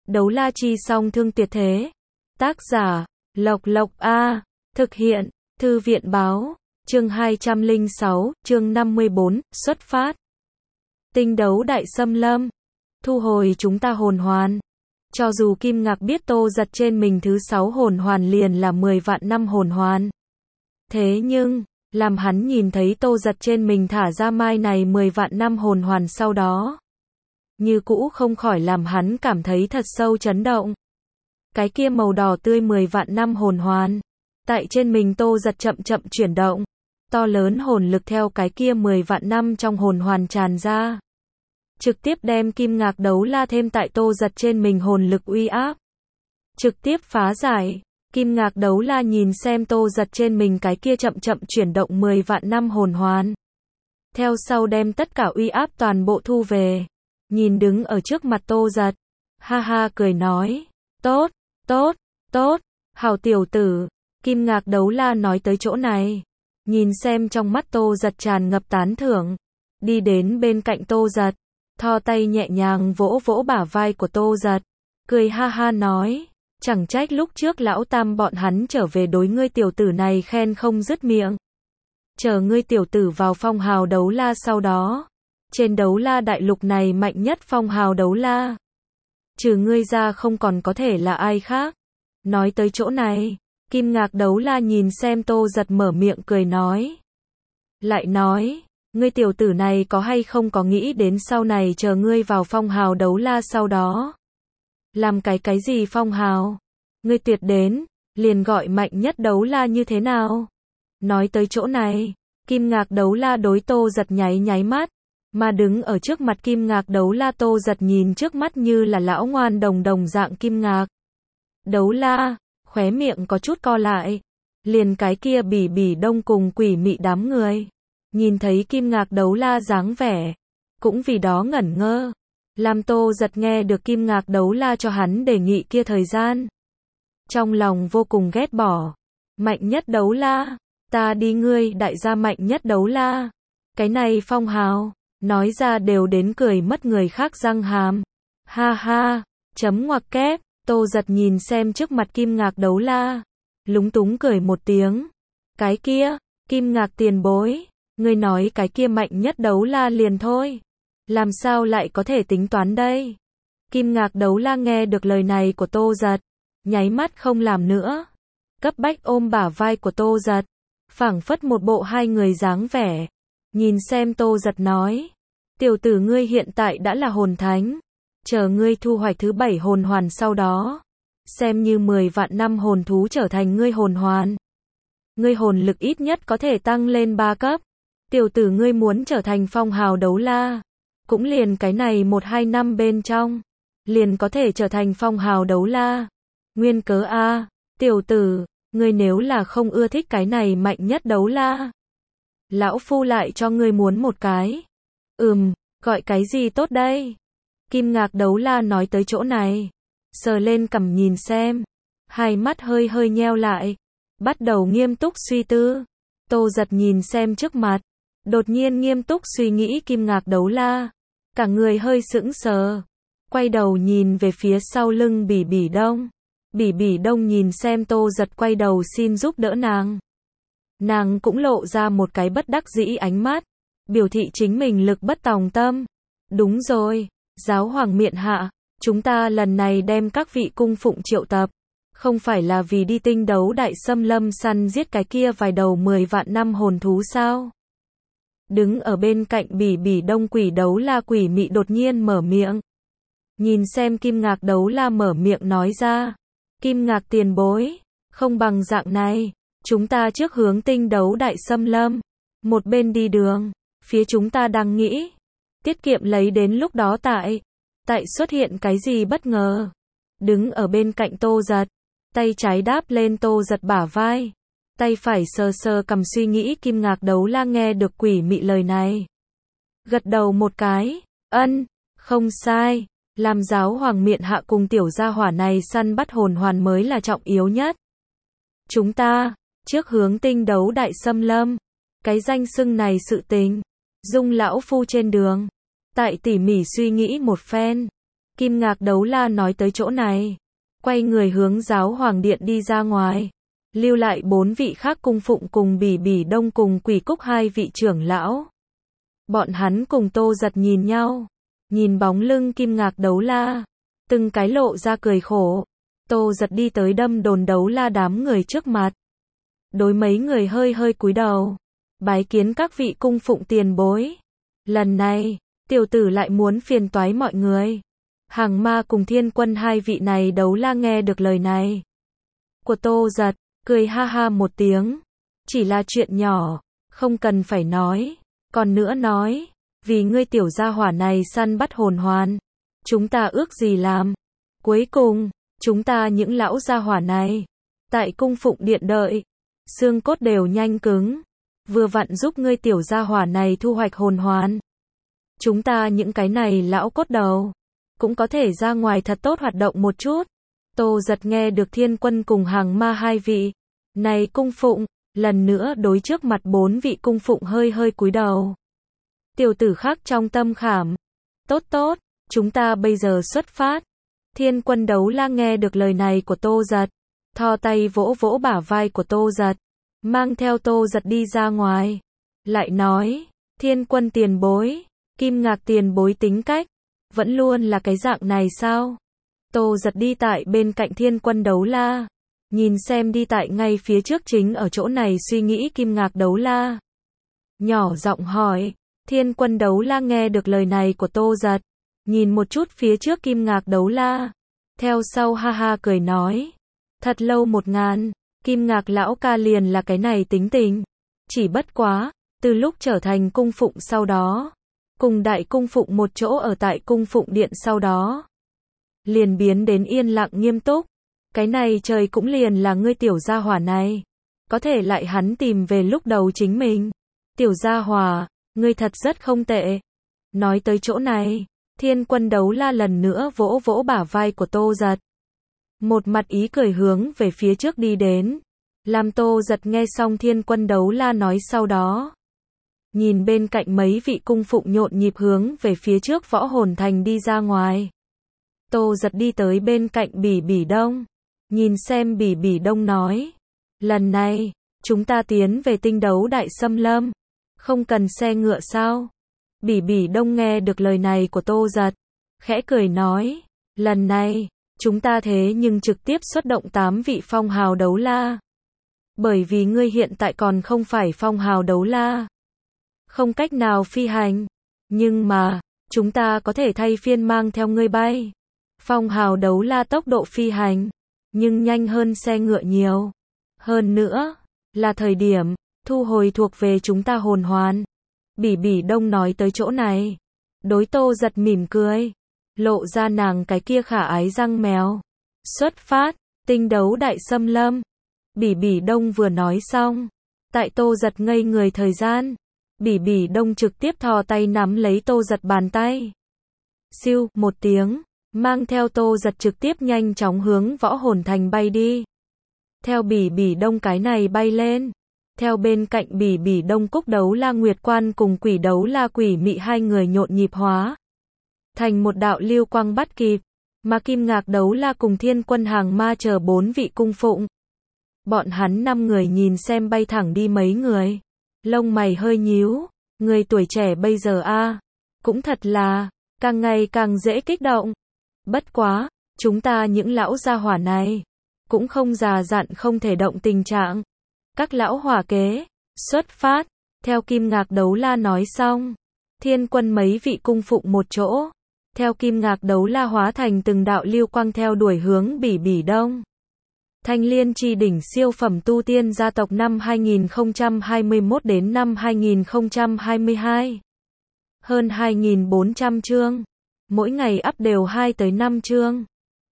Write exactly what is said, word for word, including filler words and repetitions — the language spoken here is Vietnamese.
Đấu la chi song thương tuyệt thế. Tác giả, Lộc Lộc A. Thực hiện, Thư viện báo. Chương hai trăm lẻ sáu, chương năm mươi bốn, xuất phát. Tinh đấu đại xâm lâm. Thu hồi chúng ta hồn hoàn. Cho dù Kim Ngạc biết Tô Giật trên mình thứ sáu hồn hoàn liền là mười vạn năm hồn hoàn. Thế nhưng, làm hắn nhìn thấy Tô Giật trên mình thả ra mai này mười vạn năm hồn hoàn sau đó, như cũ không khỏi làm hắn cảm thấy thật sâu chấn động. Cái kia màu đỏ tươi mười vạn năm hồn hoàn, tại trên mình Tô Giật chậm chậm chuyển động, to lớn hồn lực theo cái kia mười vạn năm trong hồn hoàn tràn ra, trực tiếp đem Kim Ngạc đấu la thêm tại Tô Giật trên mình hồn lực uy áp, trực tiếp phá giải. Kim Ngạc đấu la nhìn xem Tô Giật trên mình cái kia chậm chậm chuyển động mười vạn năm hồn hoàn, theo sau đem tất cả uy áp toàn bộ thu về, nhìn đứng ở trước mặt Tô Giật, ha ha cười nói, tốt, tốt, tốt, hảo tiểu tử. Kim Ngạc đấu la nói tới chỗ này, nhìn xem trong mắt Tô Giật tràn ngập tán thưởng, đi đến bên cạnh Tô Giật, thò tay nhẹ nhàng vỗ vỗ bả vai của Tô Giật, cười ha ha nói, chẳng trách lúc trước lão tam bọn hắn trở về đối ngươi tiểu tử này khen không dứt miệng. Chờ ngươi tiểu tử vào phong hào đấu la sau đó, trên đấu la đại lục này mạnh nhất phong hào đấu la, trừ ngươi ra không còn có thể là ai khác. Nói tới chỗ này, Kim Ngạc đấu la nhìn xem Tô Giật mở miệng cười nói. Lại nói, ngươi tiểu tử này có hay không có nghĩ đến sau này chờ ngươi vào phong hào đấu la sau đó, làm cái cái gì phong hào? Ngươi tuyệt đến, liền gọi mạnh nhất đấu la như thế nào? Nói tới chỗ này, Kim Ngạc đấu la đối Tô Giật nháy nháy mắt, mà đứng ở trước mặt Kim Ngạc đấu la Tô Giật nhìn trước mắt như là lão ngoan đồng đồng dạng Kim Ngạc đấu la, khóe miệng có chút co lại, liền cái kia bỉ bỉ đông cùng quỷ mị đám người, nhìn thấy Kim Ngạc đấu la dáng vẻ, cũng vì đó ngẩn ngơ. Làm Tô Giật nghe được Kim Ngạc đấu la cho hắn đề nghị kia thời gian, trong lòng vô cùng ghét bỏ. Mạnh nhất đấu la, ta đi ngươi đại gia mạnh nhất đấu la. Cái này phong hào, nói ra đều đến cười mất người khác răng hàm. Ha ha, chấm ngoặc kép. Tô Giật nhìn xem trước mặt Kim Ngạc đấu la, lúng túng cười một tiếng. Cái kia, Kim Ngạc tiền bối, ngươi nói cái kia mạnh nhất đấu la liền thôi, làm sao lại có thể tính toán đây? Kim Ngạc đấu la nghe được lời này của Tô Giật, nháy mắt không làm nữa, cấp bách ôm bả vai của Tô Giật, phảng phất một bộ hai người dáng vẻ, nhìn xem Tô Giật nói, tiểu tử ngươi hiện tại đã là hồn thánh, chờ ngươi thu hoạch thứ bảy hồn hoàn sau đó, xem như mười vạn năm hồn thú trở thành ngươi hồn hoàn, ngươi hồn lực ít nhất có thể tăng lên ba cấp, tiểu tử ngươi muốn trở thành phong hào đấu la, cũng liền cái này một hai năm bên trong, liền có thể trở thành phong hào đấu la. Nguyên cớ a, tiểu tử, ngươi nếu là không ưa thích cái này mạnh nhất đấu la, lão phu lại cho ngươi muốn một cái. Ừm, gọi cái gì tốt đây? Kim Ngạc đấu la nói tới chỗ này, sờ lên cằm nhìn xem, hai mắt hơi hơi nheo lại, bắt đầu nghiêm túc suy tư. Tô Giật nhìn xem trước mặt, đột nhiên nghiêm túc suy nghĩ Kim Ngạc đấu la, cả người hơi sững sờ, quay đầu nhìn về phía sau lưng bỉ bỉ đông. Bỉ bỉ đông nhìn xem Tô Giật quay đầu xin giúp đỡ nàng, nàng cũng lộ ra một cái bất đắc dĩ ánh mắt, biểu thị chính mình lực bất tòng tâm. Đúng rồi, giáo hoàng miện hạ, chúng ta lần này đem các vị cung phụng triệu tập, không phải là vì đi tinh đấu đại xâm lâm săn giết cái kia vài đầu mười vạn năm hồn thú sao? Đứng ở bên cạnh bỉ bỉ đông quỷ đấu la quỷ mị đột nhiên mở miệng, nhìn xem Kim Ngạc đấu la mở miệng nói ra, Kim Ngạc tiền bối, không bằng dạng này, chúng ta trước hướng tinh đấu đại xâm lâm, một bên đi đường, phía chúng ta đang nghĩ, tiết kiệm lấy đến lúc đó tại, tại xuất hiện cái gì bất ngờ. Đứng ở bên cạnh Tô Giật, tay trái đáp lên Tô Giật bả vai, tay phải sờ sờ cầm suy nghĩ. Kim Ngạc đấu la nghe được quỷ mị lời này, gật đầu một cái, ân, không sai. Làm giáo hoàng miện hạ cùng tiểu gia hỏa này săn bắt hồn hoàn mới là trọng yếu nhất. Chúng ta, trước hướng tinh đấu đại xâm lâm, cái danh xưng này sự tình, dung lão phu trên đường, tại tỉ mỉ suy nghĩ một phen, Kim Ngạc Đấu La nói tới chỗ này, quay người hướng giáo hoàng điện đi ra ngoài, lưu lại bốn vị khác cung phụng cùng Bỉ Bỉ Đông cùng Quỷ Cúc hai vị trưởng lão. Bọn hắn cùng Tô Giật nhìn nhau, nhìn bóng lưng Kim Ngạc Đấu La, từng cái lộ ra cười khổ. Tô Giật đi tới đâm đồn Đấu La đám người trước mặt, đối mấy người hơi hơi cúi đầu, bái kiến các vị cung phụng tiền bối. Lần này, tiểu tử lại muốn phiền toái mọi người. Hàng Ma cùng Thiên Quân hai vị này Đấu La nghe được lời này của Tô Giật, cười ha ha một tiếng. Chỉ là chuyện nhỏ, không cần phải nói. Còn nữa nói, vì ngươi tiểu gia hỏa này săn bắt hồn hoàn, chúng ta ước gì làm. Cuối cùng, chúng ta những lão gia hỏa này, tại cung phụng điện đợi, xương cốt đều nhanh cứng. Vừa vặn giúp ngươi tiểu gia hỏa này thu hoạch hồn hoàn. Chúng ta những cái này lão cốt đầu, cũng có thể ra ngoài thật tốt hoạt động một chút. Tô Giật nghe được Thiên Quân cùng Hàng Ma hai vị này cung phụng, lần nữa đối trước mặt bốn vị cung phụng hơi hơi cúi đầu. Tiểu tử khác trong tâm khảm. Tốt tốt, chúng ta bây giờ xuất phát. Thiên Quân Đấu La nghe được lời này của Tô Giật, thò tay vỗ vỗ bả vai của Tô Giật, mang theo Tô Giật đi ra ngoài. Lại nói, Thiên Quân tiền bối, Kim Ngạc tiền bối tính cách, vẫn luôn là cái dạng này sao? Tô Giật đi tại bên cạnh Thiên Quân Đấu La, nhìn xem đi tại ngay phía trước chính ở chỗ này suy nghĩ Kim Ngạc Đấu La. Nhỏ giọng hỏi, Thiên Quân Đấu La nghe được lời này của Tô Giật, nhìn một chút phía trước Kim Ngạc Đấu La, theo sau ha ha cười nói, thật lâu một ngàn, Kim Ngạc lão ca liền là cái này tính tình. Chỉ bất quá, từ lúc trở thành cung phụng sau đó, cùng đại cung phụng một chỗ ở tại cung phụng điện sau đó, liền biến đến yên lặng nghiêm túc. Cái này trời cũng liền là ngươi tiểu gia hỏa này, có thể lại hắn tìm về lúc đầu chính mình. Tiểu gia hỏa, ngươi thật rất không tệ. Nói tới chỗ này, Thiên Quân Đấu La lần nữa vỗ vỗ bả vai của Tô Giật, một mặt ý cười hướng về phía trước đi đến. Làm Tô Giật nghe xong Thiên Quân Đấu La nói sau đó, nhìn bên cạnh mấy vị cung phụng nhộn nhịp hướng về phía trước võ hồn thành đi ra ngoài. Tô Giật đi tới bên cạnh Bỉ Bỉ Đông, nhìn xem Bỉ Bỉ Đông nói, lần này, chúng ta tiến về tinh đấu đại xâm lâm, không cần xe ngựa sao? Bỉ Bỉ Đông nghe được lời này của Tô Giật, khẽ cười nói, lần này, chúng ta thế nhưng trực tiếp xuất động tám vị phong hào đấu la. Bởi vì ngươi hiện tại còn không phải phong hào đấu la, không cách nào phi hành, nhưng mà, chúng ta có thể thay phiên mang theo ngươi bay. Phong hào đấu la tốc độ phi hành, nhưng nhanh hơn xe ngựa nhiều. Hơn nữa, là thời điểm, thu hồi thuộc về chúng ta hồn hoàn. Bỉ Bỉ Đông nói tới chỗ này, đối Tô Giật mỉm cười, lộ ra nàng cái kia khả ái răng mèo. Xuất phát, tinh đấu đại xâm lâm. Bỉ Bỉ Đông vừa nói xong, tại Tô Giật ngây người thời gian, Bỉ Bỉ Đông trực tiếp thò tay nắm lấy Tô Giật bàn tay. Siêu, một tiếng, mang theo Tô Giật trực tiếp nhanh chóng hướng võ hồn thành bay đi. Theo Bỉ Bỉ Đông cái này bay lên, theo bên cạnh Bỉ Bỉ Đông Cúc Đấu La Nguyệt Quan cùng Quỷ Đấu La Quỷ Mị hai người nhộn nhịp hóa thành một đạo lưu quang bắt kịp, mà Kim Ngạc Đấu La cùng Thiên Quân Hàng Ma chờ bốn vị cung phụng. Bọn hắn năm người nhìn xem bay thẳng đi mấy người, lông mày hơi nhíu, người tuổi trẻ bây giờ a, cũng thật là càng ngày càng dễ kích động. Bất quá, chúng ta những lão gia hỏa này cũng không già dặn không thể động tình trạng. Các lão hỏa kế, xuất phát. Theo Kim Ngạc Đấu La nói xong, Thiên Quân mấy vị cung phụng một chỗ, theo Kim Ngạc Đấu La hóa thành từng đạo lưu quang theo đuổi hướng Bỉ Bỉ Đông. Thanh Liên Chi Đỉnh siêu phẩm tu tiên gia tộc năm hai nghìn không trăm hai mươi mốt đến năm hai nghìn không trăm hai mươi hai. Hơn hai nghìn bốn trăm chương. Mỗi ngày up đều hai tới năm chương.